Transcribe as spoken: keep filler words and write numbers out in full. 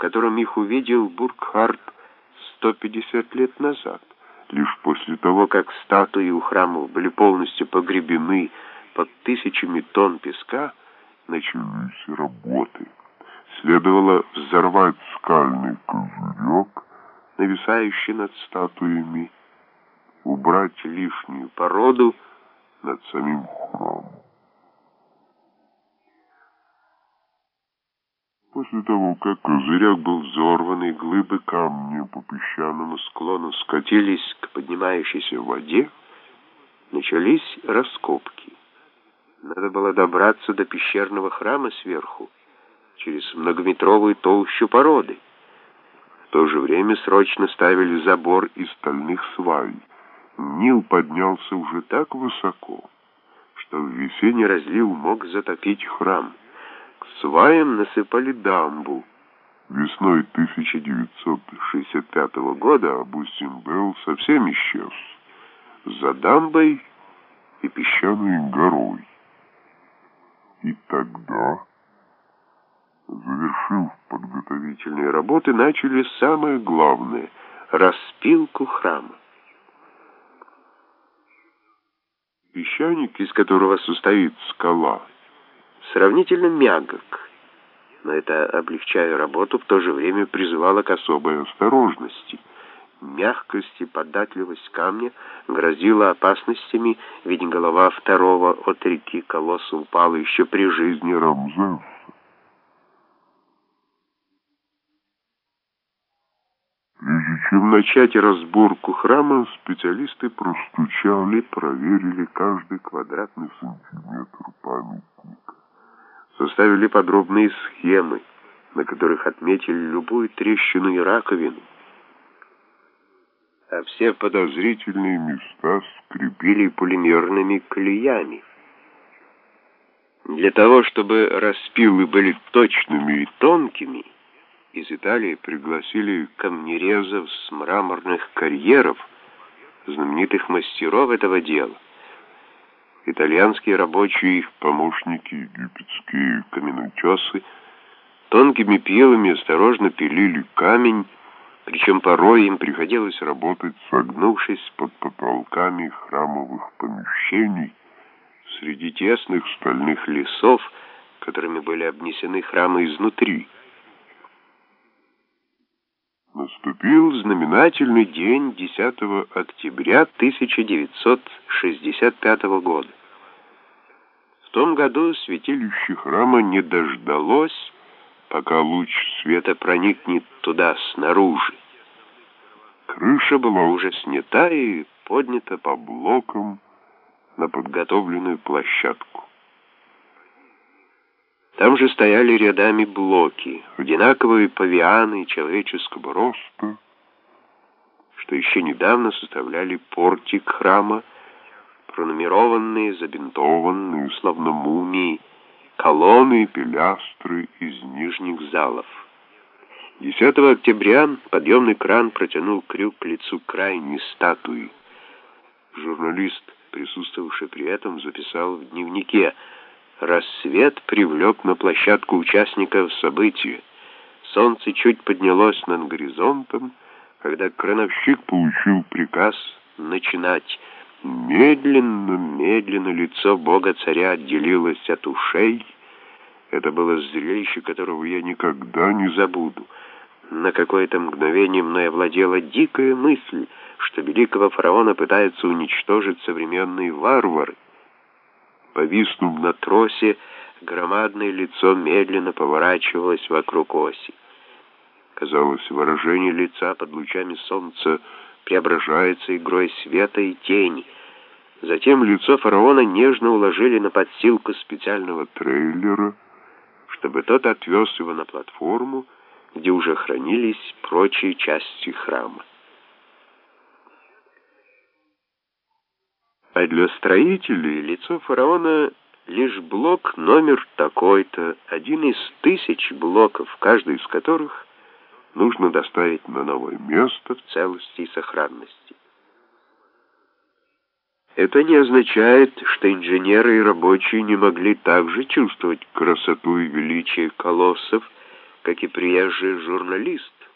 котором их увидел Буркхарт сто пятьдесят лет назад. Лишь после того, как статуи у храмов были полностью погребены под тысячами тонн песка, начались работы. Следовало взорвать скальный козырек, нависающий над статуями, убрать лишнюю породу над самим храмом. После того, как козырек был взорван и глыбы камня по песчаному склону скатились к поднимающейся воде, начались раскопки. Надо было добраться до пещерного храма сверху, через многометровую толщу породы. В то же время срочно ставили забор из стальных свай. Нил поднялся уже так высоко, что в весенний разлив мог затопить храм. К сваям насыпали дамбу. Весной тысяча девятьсот шестьдесят пятого года Абу-Симбел совсем исчез. За дамбой и песчаной горой. И тогда, завершив подготовительные работы, начали самое главное — распилку храма. Песчаник, из которого состоит скала, сравнительно мягок, но это, облегчая работу, в то же время призывало к особой осторожности. Мягкость и податливость камня грозила опасностями, ведь голова второго от реки колосса упала еще при жизни Рамзеса. Прежде чем начать разборку храма, специалисты простучали, проверили каждый квадратный сантиметр памятника. Составили подробные схемы, на которых отметили любую трещину и раковину, а все подозрительные места скрепили полимерными клеями. Для того, чтобы распилы были точными и тонкими, из Италии пригласили камнерезов с мраморных карьеров, знаменитых мастеров этого дела. Итальянские рабочие, их помощники, египетские каменотесы, тонкими пилами осторожно пилили камень, причем порой им приходилось работать, согнувшись под потолками храмовых помещений, среди тесных стальных лесов, которыми были обнесены храмы изнутри. Наступил знаменательный день десятого октября тысяча девятьсот шестьдесят пятого года. В том году святилище храма не дождалось, пока луч света проникнет туда снаружи. Крыша была уже снята и поднята по блокам на подготовленную площадку. Там же стояли рядами блоки, одинаковые павианы человеческого роста, что еще недавно составляли портик храма, пронумерованные, забинтованные, словно мумии, колонны и пилястры из нижних залов. десятого октября подъемный кран протянул крюк к лицу крайней статуи. Журналист, присутствовавший при этом, записал в дневнике: «Рассвет привлек на площадку участников события. Солнце чуть поднялось над горизонтом, когда крановщик получил приказ начинать. Медленно, медленно лицо Бога-Царя отделилось от ушей. Это было зрелище, которого я никогда не забуду. На какое-то мгновение мной овладела дикая мысль, что великого фараона пытаются уничтожить современные варвары. Повиснув на тросе, громадное лицо медленно поворачивалось вокруг оси. Казалось, выражение лица под лучами солнца преображается игрой света и тени. Затем лицо фараона нежно уложили на подстилку специального трейлера, чтобы тот отвез его на платформу, где уже хранились прочие части храма. А для строителей лицо фараона лишь блок номер такой-то, один из тысяч блоков, каждый из которых нужно доставить на новое место в целости и сохранности. Это не означает, что инженеры и рабочие не могли также чувствовать красоту и величие колоссов, как и приезжий журналист.